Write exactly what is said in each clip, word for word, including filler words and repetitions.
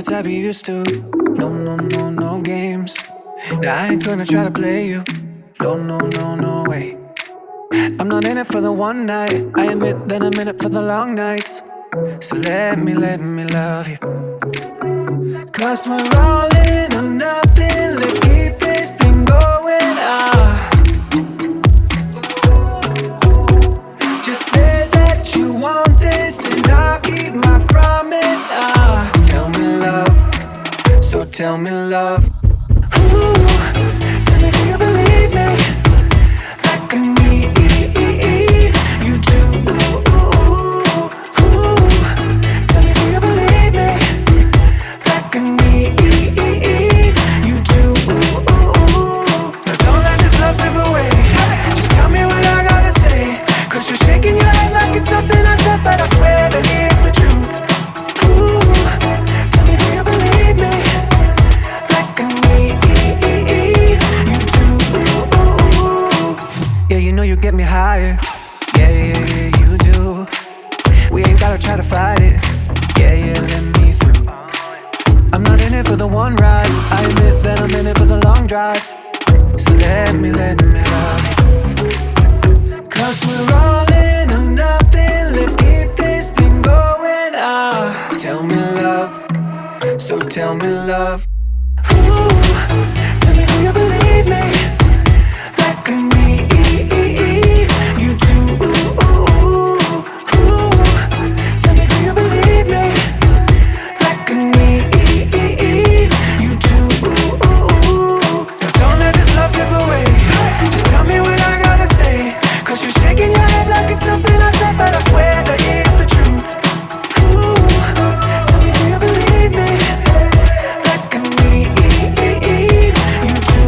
the type you used to. No, no, no, no games. Now I ain't gonna try to play you. No, no, no, no way. I'm not in it for the one night. I admit that I'm in it for the long nights. So let me, let me love you. Cause we're all in or nothing. Let's keep this thing going. Ah. Just say that you want this and I'll keep my promise. Ah. Tell me love, so tell me love. Ooh, tell me, do you believe me? Like I need you do. Ooh, ooh, ooh. Tell me, do you believe me? Like I need you do. Ooh, ooh. Now don't let this love slip away. Just tell me what I gotta say. Cause you're shaking your head like it's something I said, but I swear that it's the truth. Ooh, tell me, do you believe me? Like I need you do. Ooh, yeah, you know you get me higher. Yeah, yeah, yeah, you do. We ain't gotta try to fight it. Yeah, yeah, let me through. I'm not in it for the one ride. I admit that I'm in it for the long drives. So let me, let me love you. Cause we're all in or nothing. Let's keep this thing going. Ah, tell me love, so tell me love. Ooh, tell me, do you believe me? Like I need you do. Ooh, ooh, ooh. Tell me, do you believe me? Like I need you do. Ooh, ooh. Now don't let this love slip away. Just tell me what I gotta say. Cause you're shaking your head like it's something I said, but I swear that it's the truth. Ooh, tell me, do you believe me? Like I need you do.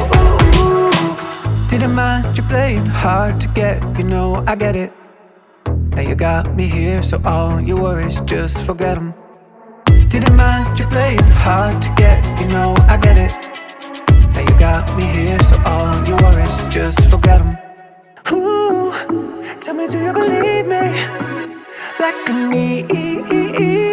Ooh, didn't mind you playing hard to get, you know I get it. Now you got me here, so all your worries, just forget them. Didn't mind you playing hard to get, you know I get it. Now you got me here, so all your worries, just forget them. Ooh, tell me, do you believe me? Like I need